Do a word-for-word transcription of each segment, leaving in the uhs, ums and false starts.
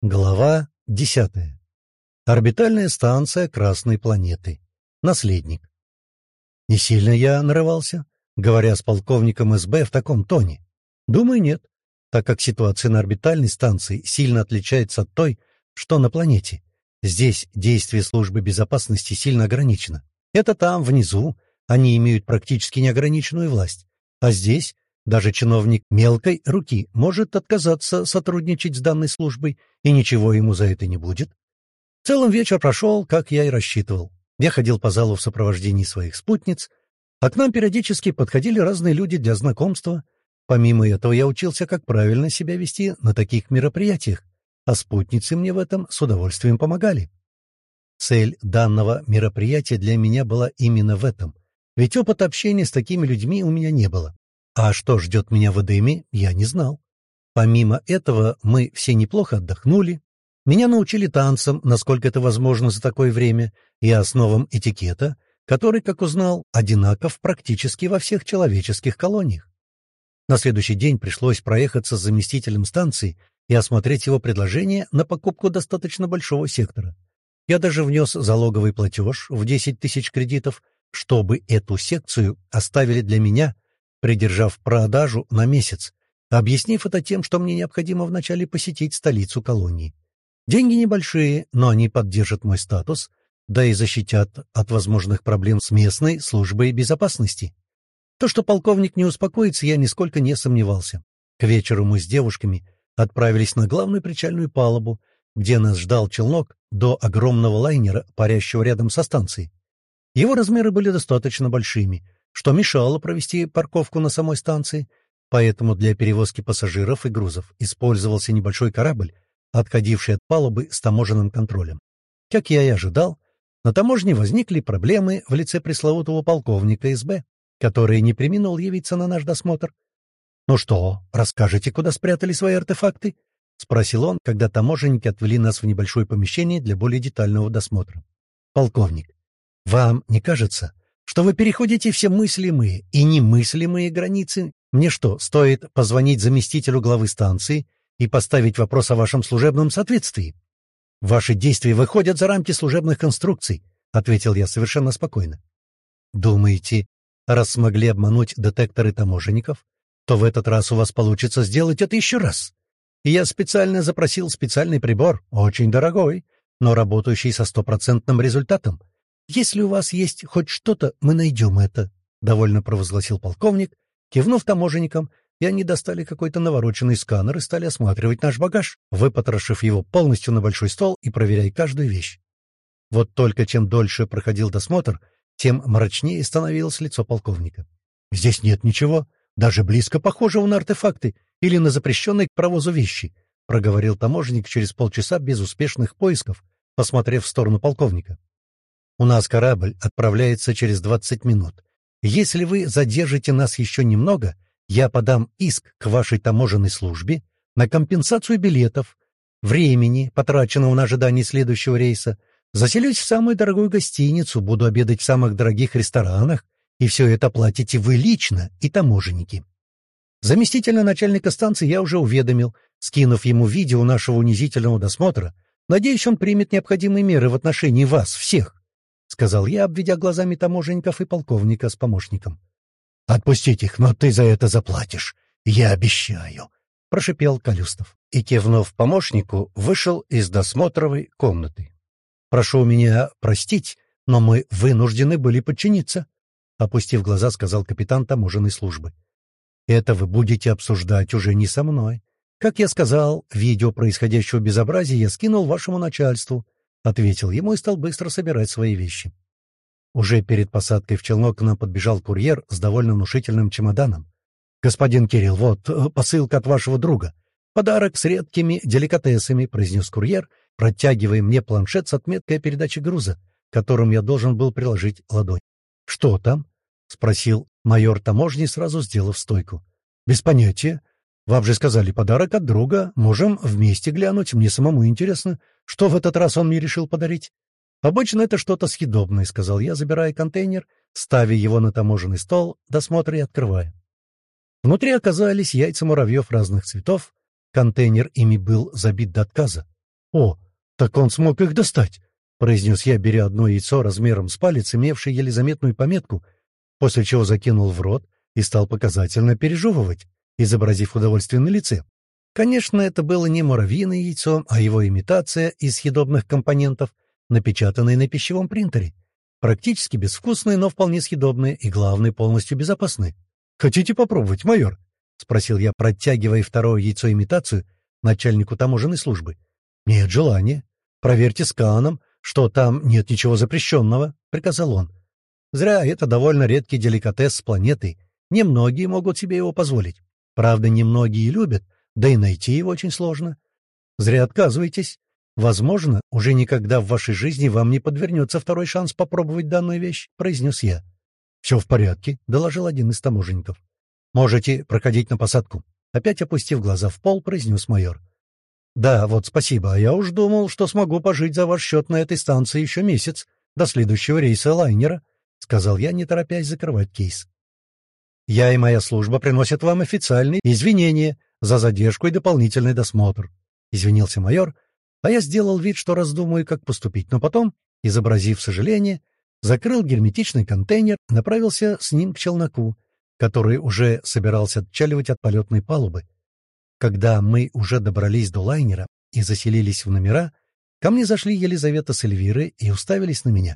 Глава десятая. Орбитальная станция Красной планеты. Наследник. Не сильно я нарывался, говоря с полковником эс бэ в таком тоне? Думаю, нет, так как ситуация на орбитальной станции сильно отличается от той, что на планете. Здесь действие службы безопасности сильно ограничено. Это там, внизу, они имеют практически неограниченную власть. А здесь даже чиновник мелкой руки может отказаться сотрудничать с данной службой, и ничего ему за это не будет. В целом вечер прошел, как я и рассчитывал. Я ходил по залу в сопровождении своих спутниц, а к нам периодически подходили разные люди для знакомства. Помимо этого я учился, как правильно себя вести на таких мероприятиях, а спутницы мне в этом с удовольствием помогали. Цель данного мероприятия для меня была именно в этом, ведь опыта общения с такими людьми у меня не было. А что ждет меня в Эдеме, я не знал. Помимо этого, мы все неплохо отдохнули. Меня научили танцам, насколько это возможно за такое время, и основам этикета, который, как узнал, одинаков практически во всех человеческих колониях. На следующий день пришлось проехаться с заместителем станции и осмотреть его предложение на покупку достаточно большого сектора. Я даже внес залоговый платеж в десять тысяч кредитов, чтобы эту секцию оставили для меня, придержав продажу на месяц, объяснив это тем, что мне необходимо вначале посетить столицу колонии. Деньги небольшие, но они поддержат мой статус, да и защитят от возможных проблем с местной службой безопасности. То, что полковник не успокоится, я нисколько не сомневался. К вечеру мы с девушками отправились на главную причальную палубу, где нас ждал челнок до огромного лайнера, парящего рядом со станцией. Его размеры были достаточно большими, что мешало провести парковку на самой станции, поэтому для перевозки пассажиров и грузов использовался небольшой корабль, отходивший от палубы с таможенным контролем. Как я и ожидал, на таможне возникли проблемы в лице пресловутого полковника эс бэ, который не преминул явиться на наш досмотр. «Ну что, расскажете, куда спрятали свои артефакты?» — спросил он, когда таможенники отвели нас в небольшое помещение для более детального досмотра. «Полковник, вам не кажется, что вы переходите все мыслимые и немыслимые границы? Мне что, стоит позвонить заместителю главы станции и поставить вопрос о вашем служебном соответствии? Ваши действия выходят за рамки служебных конструкций», — ответил я совершенно спокойно. «Думаете, раз смогли обмануть детекторы таможенников, то в этот раз у вас получится сделать это еще раз? И я специально запросил специальный прибор, очень дорогой, но работающий со стопроцентным результатом. Если у вас есть хоть что-то, мы найдем это», — довольно провозгласил полковник, кивнув таможенникам, и они достали какой-то навороченный сканер и стали осматривать наш багаж, выпотрошив его полностью на большой стол и проверяя каждую вещь. Вот только чем дольше проходил досмотр, тем мрачнее становилось лицо полковника. «Здесь нет ничего, даже близко похожего на артефакты или на запрещенные к провозу вещи», — проговорил таможенник через полчаса безуспешных поисков, посмотрев в сторону полковника. «У нас корабль отправляется через двадцать минут. Если вы задержите нас еще немного, я подам иск к вашей таможенной службе на компенсацию билетов, времени, потраченного на ожидание следующего рейса, заселюсь в самую дорогую гостиницу, буду обедать в самых дорогих ресторанах, и все это платите вы лично и таможенники». Заместителя начальника станции я уже уведомил, скинув ему видео нашего унизительного досмотра. Надеюсь, он примет необходимые меры в отношении вас всех, — сказал я, обведя глазами таможенников и полковника с помощником. «Отпустить их, но ты за это заплатишь, я обещаю», — прошипел Калюстов. И, кивнув помощнику, вышел из досмотровой комнаты. «Прошу меня простить, но мы вынуждены были подчиниться», — опустив глаза, сказал капитан таможенной службы. «Это вы будете обсуждать уже не со мной. Как я сказал, видео происходящего безобразия я скинул вашему начальству», — ответил ему и стал быстро собирать свои вещи. Уже перед посадкой в челнок к нам подбежал курьер с довольно внушительным чемоданом. «Господин Кирилл, вот э, посылка от вашего друга. Подарок с редкими деликатесами», — произнес курьер, протягивая мне планшет с отметкой о передаче груза, которым я должен был приложить ладонь. «Что там?» — спросил майор таможни, сразу сделав стойку. «Без понятия. Вам же сказали, подарок от друга. Можем вместе глянуть. Мне самому интересно, что в этот раз он мне решил подарить». «Обычно это что-то съедобное», — сказал я, забирая контейнер, ставя его на таможенный стол, досмотра и открывая. Внутри оказались яйца муравьев разных цветов. Контейнер ими был забит до отказа. «О, так он смог их достать!» — произнес я, беря одно яйцо размером с палец, имевшее еле заметную пометку, после чего закинул в рот и стал показательно пережевывать, изобразив удовольствие на лице. Конечно, это было не муравьиное яйцо, а его имитация из съедобных компонентов, напечатанная на пищевом принтере. Практически безвкусные, но вполне съедобные и, главное, полностью безопасные. «Хотите попробовать, майор?» — спросил я, протягивая второе яйцо-имитацию начальнику таможенной службы. «Нет желания. Проверьте сканом, что там нет ничего запрещенного», — приказал он. «Зря, это довольно редкий деликатес с планеты. Немногие могут себе его позволить. Правда, немногие любят, да и найти его очень сложно. Зря отказываетесь. Возможно, уже никогда в вашей жизни вам не подвернется второй шанс попробовать данную вещь», — произнес я. «Все в порядке», — доложил один из таможенников. «Можете проходить на посадку», — опять опустив глаза в пол, произнес майор. «Да, вот спасибо, а я уж думал, что смогу пожить за ваш счет на этой станции еще месяц, до следующего рейса лайнера», — сказал я, не торопясь закрывать кейс. «Я и моя служба приносят вам официальные извинения за задержку и дополнительный досмотр», — извинился майор, а я сделал вид, что раздумаю, как поступить, но потом, изобразив сожаление, закрыл герметичный контейнер и направился с ним к челноку, который уже собирался отчаливать от полетной палубы. Когда мы уже добрались до лайнера и заселились в номера, ко мне зашли Елизавета с Эльвирой и уставились на меня.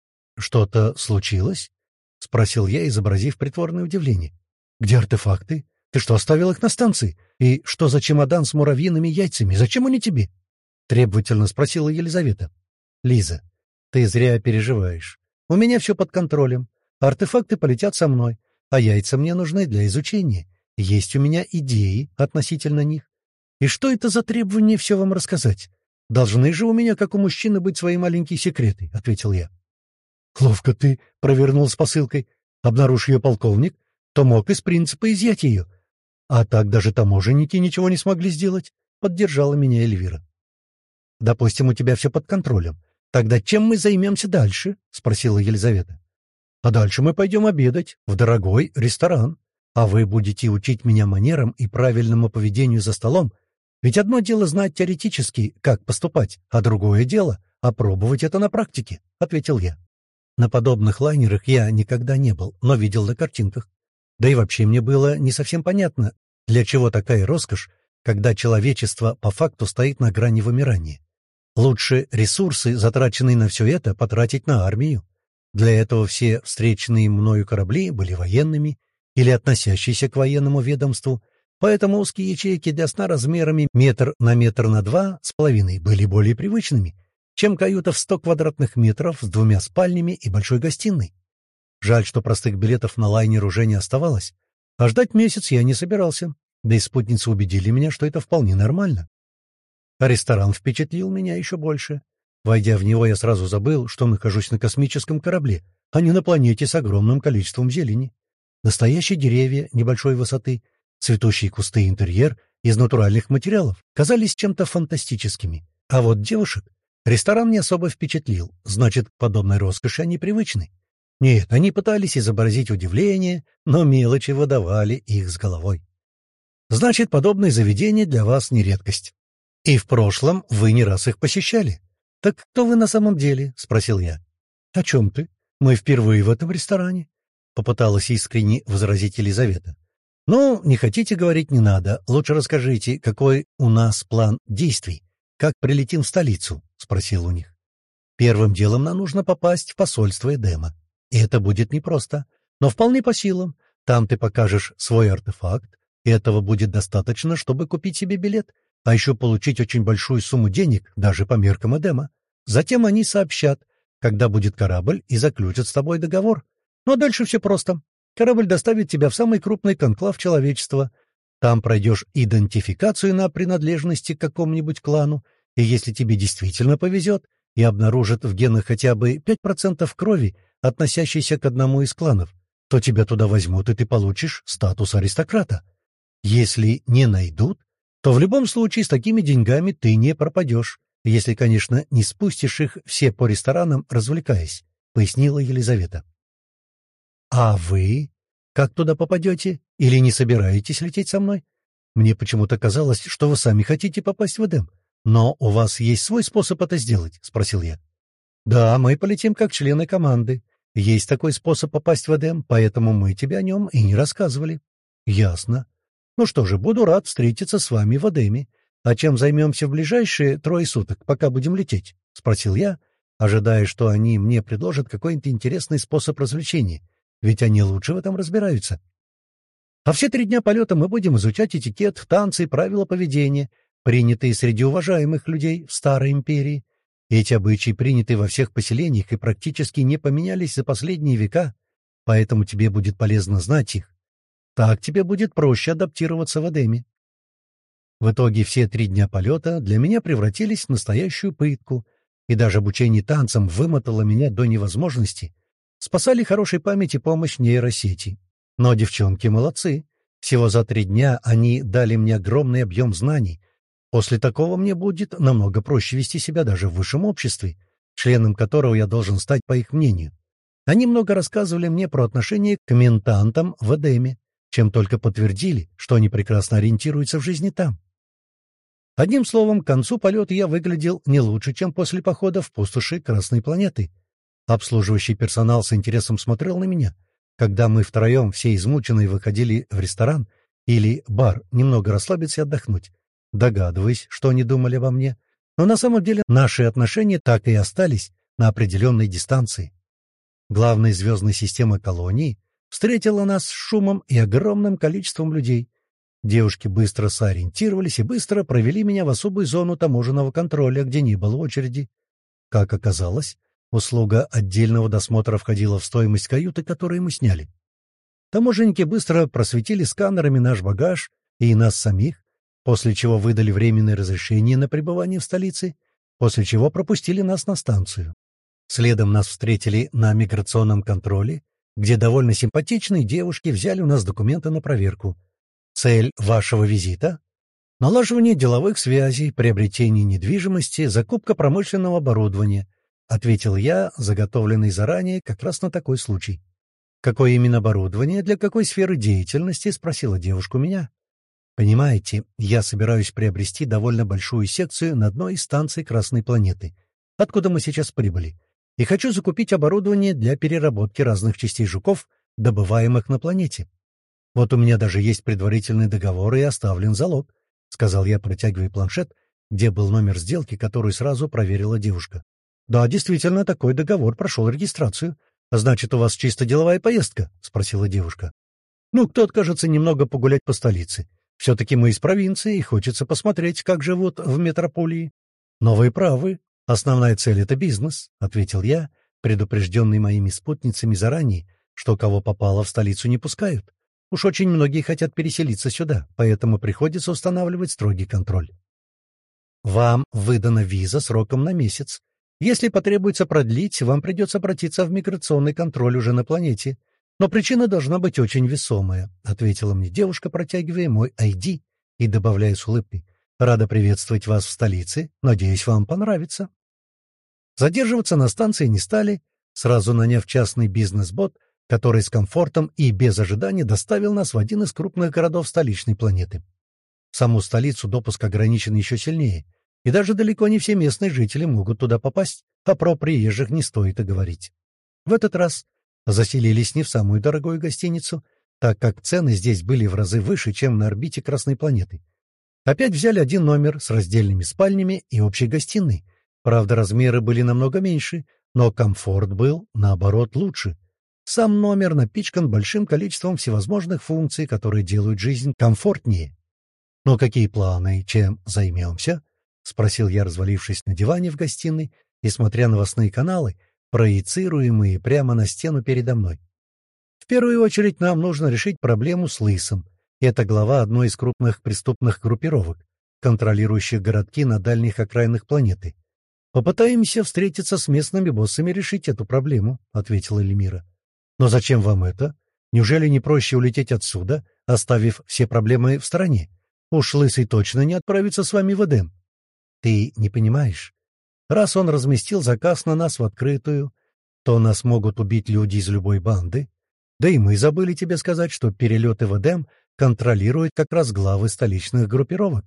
«Что-то случилось?» — спросил я, изобразив притворное удивление. «Где артефакты? Ты что, оставил их на станции? И что за чемодан с муравьиными яйцами? Зачем они тебе?» — требовательно спросила Елизавета. «Лиза, ты зря переживаешь. У меня все под контролем. Артефакты полетят со мной, а яйца мне нужны для изучения. Есть у меня идеи относительно них. И что это за требование все вам рассказать? Должны же у меня, как у мужчины, быть свои маленькие секреты», — ответил я. «Ловко ты провернул с посылкой. Обнаружь ее полковник, то мог из принципа изъять ее. А так даже таможенники ничего не смогли сделать», — поддержала меня Эльвира. «Допустим, у тебя все под контролем. Тогда чем мы займемся дальше?» — спросила Елизавета. «А дальше мы пойдем обедать в дорогой ресторан. А вы будете учить меня манерам и правильному поведению за столом. Ведь одно дело знать теоретически, как поступать, а другое дело — опробовать это на практике», — ответил я. На подобных лайнерах я никогда не был, но видел на картинках. Да и вообще мне было не совсем понятно, для чего такая роскошь, когда человечество по факту стоит на грани вымирания. Лучше ресурсы, затраченные на все это, потратить на армию. Для этого все встреченные мною корабли были военными или относящиеся к военному ведомству, поэтому узкие ячейки для сна размерами метр на метр на два с половиной были более привычными, чем каюта в сто квадратных метров с двумя спальнями и большой гостиной. Жаль, что простых билетов на лайнер уже не оставалось, а ждать месяц я не собирался, да и спутницы убедили меня, что это вполне нормально. А ресторан впечатлил меня еще больше. Войдя в него, я сразу забыл, что нахожусь на космическом корабле, а не на планете с огромным количеством зелени. Настоящие деревья небольшой высоты, цветущие кусты и интерьер из натуральных материалов казались чем-то фантастическими. А вот девушек ресторан не особо впечатлил, значит, к подобной роскоши они привычны. Нет, они пытались изобразить удивление, но мелочи выдавали их с головой. Значит, подобные заведения для вас не редкость. И в прошлом вы не раз их посещали. «Так кто вы на самом деле?» — спросил я. «О чем ты? Мы впервые в этом ресторане», — попыталась искренне возразить Елизавета. «Ну, не хотите говорить, не надо. Лучше расскажите, какой у нас план действий. Как прилетим в столицу?» — спросил у них. «Первым делом нам нужно попасть в посольство Эдема. И это будет непросто, но вполне по силам. Там ты покажешь свой артефакт, и этого будет достаточно, чтобы купить себе билет, а еще получить очень большую сумму денег, даже по меркам Эдема. Затем они сообщат, когда будет корабль, и заключат с тобой договор. Ну а дальше все просто. Корабль доставит тебя в самый крупный конклав человечества. Там пройдешь идентификацию на принадлежности к какому-нибудь клану, и если тебе действительно повезет и обнаружат в генах хотя бы пять процентов крови, относящейся к одному из кланов, то тебя туда возьмут, и ты получишь статус аристократа. Если не найдут, то в любом случае с такими деньгами ты не пропадешь, если, конечно, не спустишь их все по ресторанам, развлекаясь, — пояснила Елизавета. — А вы? Как туда попадете? Или не собираетесь лететь со мной? Мне почему-то казалось, что вы сами хотите попасть в Эдем. «Но у вас есть свой способ это сделать?» — спросил я. «Да, мы полетим как члены команды. Есть такой способ попасть в Эдем, поэтому мы тебе о нем и не рассказывали». «Ясно. Ну что же, буду рад встретиться с вами в Эдеме. А чем займемся в ближайшие трое суток, пока будем лететь?» — спросил я, ожидая, что они мне предложат какой-нибудь интересный способ развлечения, ведь они лучше в этом разбираются. А все три дня полета мы будем изучать этикет, танцы и правила поведения, принятые среди уважаемых людей в Старой Империи. Эти обычаи приняты во всех поселениях и практически не поменялись за последние века, поэтому тебе будет полезно знать их. Так тебе будет проще адаптироваться в Эдеме. В итоге все три дня полета для меня превратились в настоящую пытку, и даже обучение танцам вымотало меня до невозможности. Спасали хорошей память и помощь нейросети. Но девчонки молодцы. Всего за три дня они дали мне огромный объем знаний. После такого мне будет намного проще вести себя даже в высшем обществе, членом которого я должен стать по их мнению. Они много рассказывали мне про отношение к ментантам в Эдеме, чем только подтвердили, что они прекрасно ориентируются в жизни там. Одним словом, к концу полета я выглядел не лучше, чем после похода в пустоши Красной планеты. Обслуживающий персонал с интересом смотрел на меня, когда мы втроем, все измученные, выходили в ресторан или бар немного расслабиться и отдохнуть, догадываясь, что они думали обо мне. Но на самом деле наши отношения так и остались на определенной дистанции. Главная звездная система колонии встретила нас с шумом и огромным количеством людей. Девушки быстро сориентировались и быстро провели меня в особую зону таможенного контроля, где не было очереди. Как оказалось, услуга отдельного досмотра входила в стоимость каюты, которую мы сняли. Таможенники быстро просветили сканерами наш багаж и нас самих, после чего выдали временное разрешение на пребывание в столице, после чего пропустили нас на станцию. Следом нас встретили на миграционном контроле, где довольно симпатичные девушки взяли у нас документы на проверку. Цель вашего визита — налаживание деловых связей, приобретение недвижимости, закупка промышленного оборудования, — ответил я, заготовленный заранее как раз на такой случай. «Какое именно оборудование, для какой сферы деятельности?» — спросила девушка у меня. «Понимаете, я собираюсь приобрести довольно большую секцию на одной из станций Красной планеты, откуда мы сейчас прибыли, и хочу закупить оборудование для переработки разных частей жуков, добываемых на планете. Вот у меня даже есть предварительный договор и оставлен залог», — сказал я, протягивая планшет, где был номер сделки, которую сразу проверила девушка. «Да, действительно, такой договор прошел регистрацию. Значит, у вас чисто деловая поездка?» — спросила девушка. «Ну, кто откажется немного погулять по столице? Все-таки мы из провинции, и хочется посмотреть, как живут в метрополии». «Но вы правы. Основная цель — это бизнес», — ответил я, предупрежденный моими спутницами заранее, что кого попало в столицу не пускают. Уж очень многие хотят переселиться сюда, поэтому приходится устанавливать строгий контроль. «Вам выдана виза сроком на месяц. Если потребуется продлить, вам придется обратиться в миграционный контроль уже на планете. Но причина должна быть очень весомая», — ответила мне девушка, протягивая мой ай ди и добавляя с улыбкой. «Рада приветствовать вас в столице. Надеюсь, вам понравится». Задерживаться на станции не стали, сразу наняв частный бизнес-бот, который с комфортом и без ожидания доставил нас в один из крупных городов столичной планеты. В саму столицу допуск ограничен еще сильнее, и даже далеко не все местные жители могут туда попасть, а про приезжих не стоит и говорить. В этот раз заселились не в самую дорогую гостиницу, так как цены здесь были в разы выше, чем на орбите Красной планеты. Опять взяли один номер с раздельными спальнями и общей гостиной. Правда, размеры были намного меньше, но комфорт был, наоборот, лучше. Сам номер напичкан большим количеством всевозможных функций, которые делают жизнь комфортнее. «Ну, какие планы? Чем займемся?» — спросил я, развалившись на диване в гостиной и смотря новостные каналы, проецируемые прямо на стену передо мной. «В первую очередь нам нужно решить проблему с Лысом. Это глава одной из крупных преступных группировок, контролирующих городки на дальних окраинах планеты. Попытаемся встретиться с местными боссами и решить эту проблему», — ответила Эльмира. «Но зачем вам это? Неужели не проще улететь отсюда, оставив все проблемы в стороне? Уж Лысый точно не отправится с вами в Эдем». «Ты не понимаешь. Раз он разместил заказ на нас в открытую, то нас могут убить люди из любой банды. Да и мы забыли тебе сказать, что перелеты в Эдем контролируют как раз главы столичных группировок.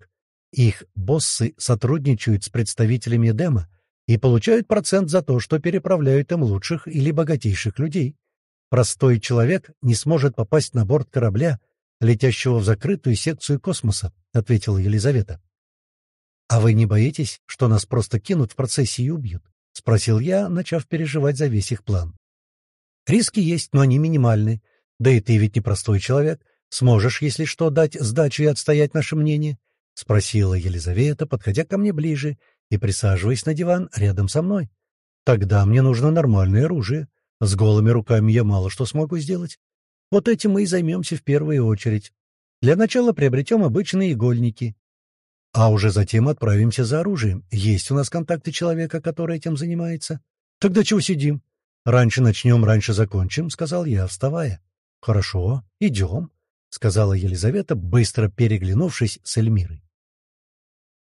Их боссы сотрудничают с представителями Эдема и получают процент за то, что переправляют им лучших или богатейших людей. Простой человек не сможет попасть на борт корабля, летящего в закрытую секцию космоса, — ответила Елизавета. — А вы не боитесь, что нас просто кинут в процессе и убьют? — спросил я, начав переживать за весь их план. — Риски есть, но они минимальны. Да и ты ведь не простой человек. Сможешь, если что, дать сдачу и отстоять наше мнение? — спросила Елизавета, подходя ко мне ближе и присаживаясь на диван рядом со мной. — Тогда мне нужно нормальное оружие. С голыми руками я мало что смогу сделать. Вот этим мы и займемся в первую очередь. Для начала приобретем обычные игольники, а уже затем отправимся за оружием. Есть у нас контакты человека, который этим занимается. Тогда чего сидим? Раньше начнем, раньше закончим, — сказал я, вставая. Хорошо, идем, — сказала Елизавета, быстро переглянувшись с Эльмирой.